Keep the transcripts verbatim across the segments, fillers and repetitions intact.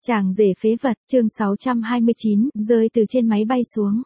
Chàng rể phế vật, chương sáu trăm hai mươi chín, rơi từ trên máy bay xuống.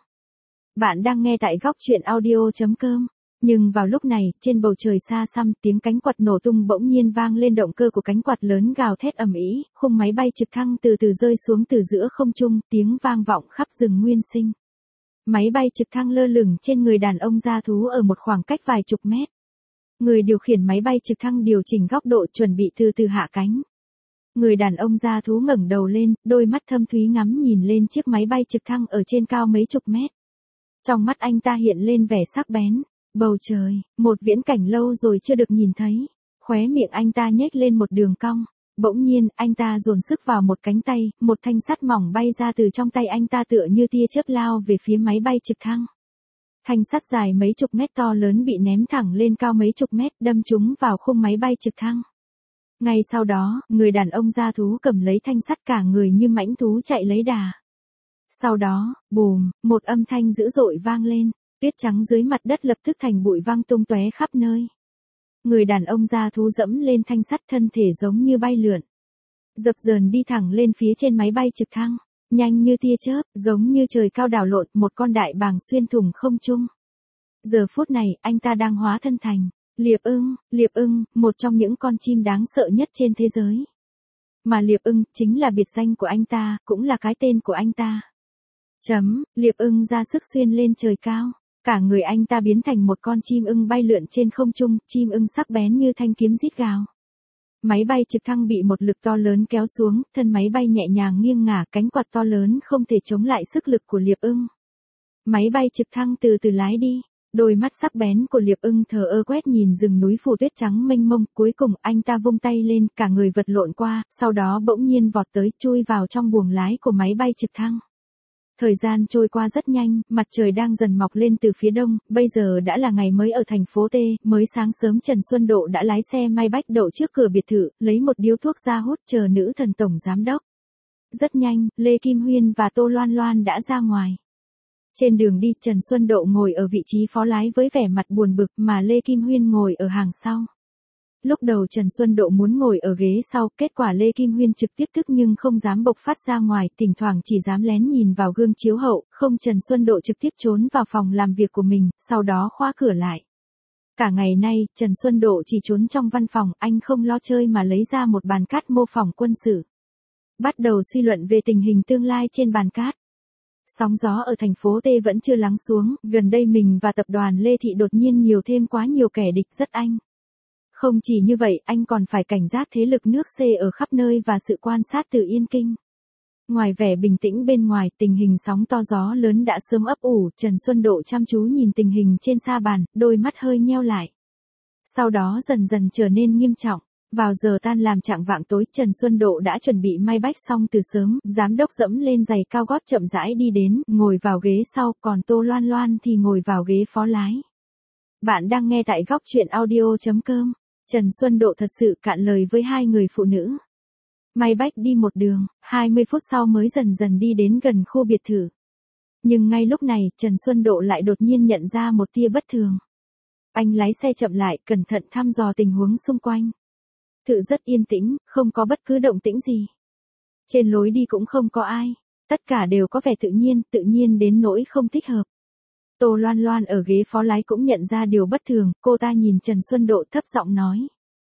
Bạn đang nghe tại góc truyện audio chấm com. Nhưng vào lúc này, trên bầu trời xa xăm, tiếng cánh quạt nổ tung bỗng nhiên vang lên, động cơ của cánh quạt lớn gào thét ầm ĩ, khung máy bay trực thăng từ từ rơi xuống từ giữa không trung, tiếng vang vọng khắp rừng nguyên sinh. Máy bay trực thăng lơ lửng trên người đàn ông da thú ở một khoảng cách vài chục mét. Người điều khiển máy bay trực thăng điều chỉnh góc độ chuẩn bị từ từ hạ cánh. Người đàn ông da thú ngẩng đầu lên, đôi mắt thâm thúy ngắm nhìn lên chiếc máy bay trực thăng ở trên cao mấy chục mét. Trong mắt anh ta hiện lên vẻ sắc bén. Bầu trời, một viễn cảnh lâu rồi chưa được nhìn thấy. Khóe miệng anh ta nhếch lên một đường cong. Bỗng nhiên, anh ta dồn sức vào một cánh tay, một thanh sắt mỏng bay ra từ trong tay anh ta tựa như tia chớp lao về phía máy bay trực thăng. Thanh sắt dài mấy chục mét to lớn bị ném thẳng lên cao mấy chục mét, đâm trúng vào khung máy bay trực thăng. Ngay sau đó, người đàn ông da thú cầm lấy thanh sắt, cả người như mãnh thú chạy lấy đà. Sau đó, bùm, một âm thanh dữ dội vang lên, tuyết trắng dưới mặt đất lập tức thành bụi văng tung tóe khắp nơi. Người đàn ông da thú dẫm lên thanh sắt, thân thể giống như bay lượn. Dập dờn đi thẳng lên phía trên máy bay trực thăng, nhanh như tia chớp, giống như trời cao đảo lộn, một con đại bàng xuyên thủng không trung. Giờ phút này, anh ta đang hóa thân thành Liệp ưng, Liệp ưng, một trong những con chim đáng sợ nhất trên thế giới. Mà Liệp ưng, chính là biệt danh của anh ta, cũng là cái tên của anh ta. Chấm, Liệp ưng ra sức xuyên lên trời cao. Cả người anh ta biến thành một con chim ưng bay lượn trên không trung, chim ưng sắc bén như thanh kiếm rít gào. Máy bay trực thăng bị một lực to lớn kéo xuống, thân máy bay nhẹ nhàng nghiêng ngả, cánh quạt to lớn không thể chống lại sức lực của Liệp ưng. Máy bay trực thăng từ từ lái đi. Đôi mắt sắc bén của Liệp ưng thờ ơ quét nhìn rừng núi phủ tuyết trắng mênh mông, cuối cùng anh ta vung tay lên, cả người vật lộn qua, sau đó bỗng nhiên vọt tới, chui vào trong buồng lái của máy bay trực thăng. Thời gian trôi qua rất nhanh, mặt trời đang dần mọc lên từ phía đông, bây giờ đã là ngày mới ở thành phố T, mới sáng sớm Trần Xuân Độ đã lái xe Maybach đậu trước cửa biệt thự, lấy một điếu thuốc ra hút chờ nữ thần tổng giám đốc. Rất nhanh, Lê Kim Huyên và Tô Loan Loan đã ra ngoài. Trên đường đi, Trần Xuân Độ ngồi ở vị trí phó lái với vẻ mặt buồn bực, mà Lê Kim Huyên ngồi ở hàng sau. Lúc đầu Trần Xuân Độ muốn ngồi ở ghế sau, kết quả Lê Kim Huyên trực tiếp thức nhưng không dám bộc phát ra ngoài, thỉnh thoảng chỉ dám lén nhìn vào gương chiếu hậu, không Trần Xuân Độ trực tiếp trốn vào phòng làm việc của mình, sau đó khóa cửa lại. Cả ngày nay, Trần Xuân Độ chỉ trốn trong văn phòng, anh không lo chơi mà lấy ra một bàn cát mô phỏng quân sự. Bắt đầu suy luận về tình hình tương lai trên bàn cát. Sóng gió ở thành phố T vẫn chưa lắng xuống, gần đây mình và tập đoàn Lê Thị đột nhiên nhiều thêm quá nhiều kẻ địch rất anh. Không chỉ như vậy, anh còn phải cảnh giác thế lực nước C ở khắp nơi và sự quan sát từ Yên Kinh. Ngoài vẻ bình tĩnh bên ngoài, tình hình sóng to gió lớn đã sớm ấp ủ, Trần Xuân Độ chăm chú nhìn tình hình trên sa bàn, đôi mắt hơi nheo lại. Sau đó dần dần trở nên nghiêm trọng. Vào giờ tan làm chạng vạng tối, Trần Xuân Độ đã chuẩn bị Maybach xong từ sớm, giám đốc dẫm lên giày cao gót chậm rãi đi đến, ngồi vào ghế sau, còn Tô Loan Loan thì ngồi vào ghế phó lái. Bạn đang nghe tại góc truyện audio chấm com. Trần Xuân Độ thật sự cạn lời với hai người phụ nữ. Maybach đi một đường, hai mươi phút sau mới dần dần đi đến gần khu biệt thự. Nhưng ngay lúc này, Trần Xuân Độ lại đột nhiên nhận ra một tia bất thường. Anh lái xe chậm lại, cẩn thận thăm dò tình huống xung quanh. Thự rất yên tĩnh, không có bất cứ động tĩnh gì. Trên lối đi cũng không có ai. Tất cả đều có vẻ tự nhiên, tự nhiên đến nỗi không thích hợp. Tô Loan Loan ở ghế phó lái cũng nhận ra điều bất thường, cô ta nhìn Trần Xuân Độ thấp giọng nói.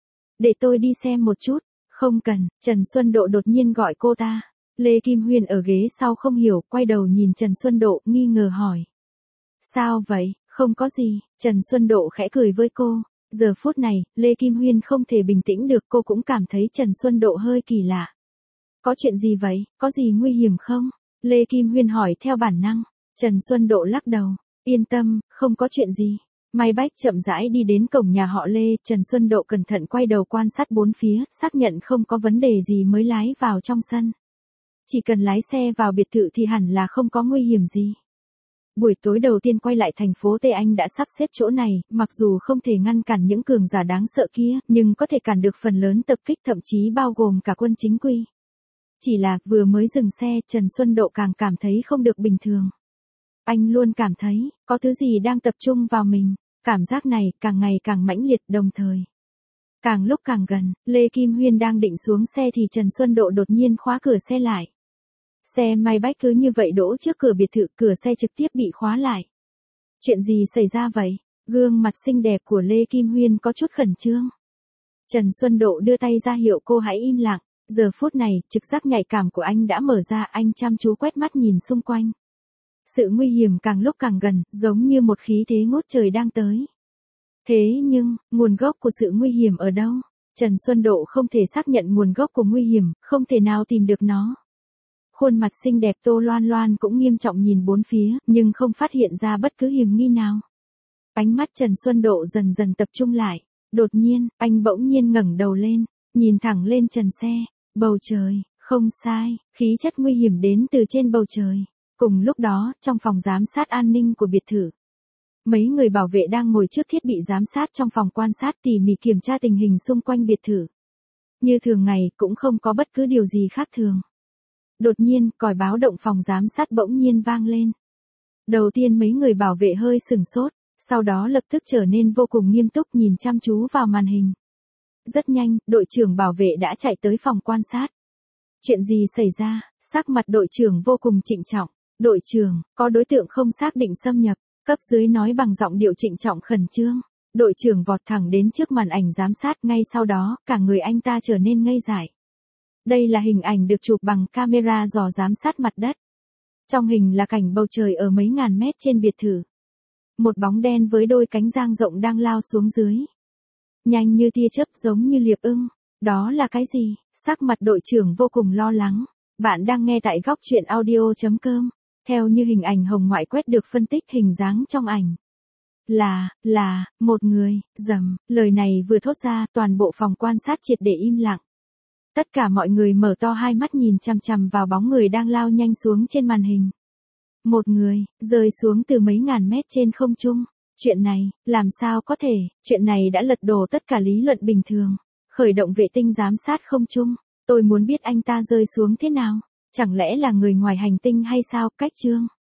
Để tôi đi xem một chút. Không cần, Trần Xuân Độ đột nhiên gọi cô ta. Lê Kim Huyên ở ghế sau không hiểu, quay đầu nhìn Trần Xuân Độ, nghi ngờ hỏi. Sao vậy, không có gì, Trần Xuân Độ khẽ cười với cô. Giờ phút này, Lê Kim Huyên không thể bình tĩnh được, cô cũng cảm thấy Trần Xuân Độ hơi kỳ lạ. Có chuyện gì vậy, có gì nguy hiểm không? Lê Kim Huyên hỏi theo bản năng. Trần Xuân Độ lắc đầu. Yên tâm, không có chuyện gì. Maybach chậm rãi đi đến cổng nhà họ Lê, Trần Xuân Độ cẩn thận quay đầu quan sát bốn phía, xác nhận không có vấn đề gì mới lái vào trong sân. Chỉ cần lái xe vào biệt thự thì hẳn là không có nguy hiểm gì. Buổi tối đầu tiên quay lại thành phố T, anh đã sắp xếp chỗ này, mặc dù không thể ngăn cản những cường giả đáng sợ kia, nhưng có thể cản được phần lớn tập kích, thậm chí bao gồm cả quân chính quy. Chỉ là, vừa mới dừng xe, Trần Xuân Độ càng cảm thấy không được bình thường. Anh luôn cảm thấy, có thứ gì đang tập trung vào mình, cảm giác này càng ngày càng mãnh liệt đồng thời. Càng lúc càng gần, Lê Kim Huyên đang định xuống xe thì Trần Xuân Độ đột nhiên khóa cửa xe lại. Xe Maybach cứ như vậy đỗ trước cửa biệt thự, cửa xe trực tiếp bị khóa lại. Chuyện gì xảy ra vậy? Gương mặt xinh đẹp của Lê Kim Huyên có chút khẩn trương. Trần Xuân Độ đưa tay ra hiệu cô hãy im lặng. Giờ phút này, trực giác nhạy cảm của anh đã mở ra, anh chăm chú quét mắt nhìn xung quanh. Sự nguy hiểm càng lúc càng gần, giống như một khí thế ngút trời đang tới. Thế nhưng, nguồn gốc của sự nguy hiểm ở đâu? Trần Xuân Độ không thể xác nhận nguồn gốc của nguy hiểm, không thể nào tìm được nó. Khuôn mặt xinh đẹp Tô Loan Loan cũng nghiêm trọng nhìn bốn phía, nhưng không phát hiện ra bất cứ hiểm nghi nào. Ánh mắt Trần Xuân Độ dần dần tập trung lại. Đột nhiên, anh bỗng nhiên ngẩng đầu lên, nhìn thẳng lên trần xe. Bầu trời, không sai, khí chất nguy hiểm đến từ trên bầu trời. Cùng lúc đó, trong phòng giám sát an ninh của biệt thự, mấy người bảo vệ đang ngồi trước thiết bị giám sát trong phòng quan sát tỉ mỉ kiểm tra tình hình xung quanh biệt thự. Như thường ngày, cũng không có bất cứ điều gì khác thường. Đột nhiên, còi báo động phòng giám sát bỗng nhiên vang lên. Đầu tiên mấy người bảo vệ hơi sửng sốt, sau đó lập tức trở nên vô cùng nghiêm túc nhìn chăm chú vào màn hình. Rất nhanh, đội trưởng bảo vệ đã chạy tới phòng quan sát. Chuyện gì xảy ra? Sắc mặt đội trưởng vô cùng trịnh trọng. Đội trưởng, có đối tượng không xác định xâm nhập. Cấp dưới nói bằng giọng điệu trịnh trọng khẩn trương. Đội trưởng vọt thẳng đến trước màn ảnh giám sát, ngay sau đó, cả người anh ta trở nên ngây dại. Đây là hình ảnh được chụp bằng camera dò giám sát mặt đất. Trong hình là cảnh bầu trời ở mấy ngàn mét trên biệt thự. Một bóng đen với đôi cánh dang rộng đang lao xuống dưới. Nhanh như tia chớp, giống như liệp ưng. Đó là cái gì? Sắc mặt đội trưởng vô cùng lo lắng. Bạn đang nghe tại góc truyện audio chấm com. Theo như hình ảnh hồng ngoại quét được phân tích hình dáng trong ảnh. Là, là, một người, rầm, lời này vừa thốt ra, toàn bộ phòng quan sát triệt để im lặng. Tất cả mọi người mở to hai mắt nhìn chằm chằm vào bóng người đang lao nhanh xuống trên màn hình. Một người, rơi xuống từ mấy ngàn mét trên không trung. Chuyện này, làm sao có thể, chuyện này đã lật đổ tất cả lý luận bình thường. Khởi động vệ tinh giám sát không trung, tôi muốn biết anh ta rơi xuống thế nào. Chẳng lẽ là người ngoài hành tinh hay sao? Cách chương.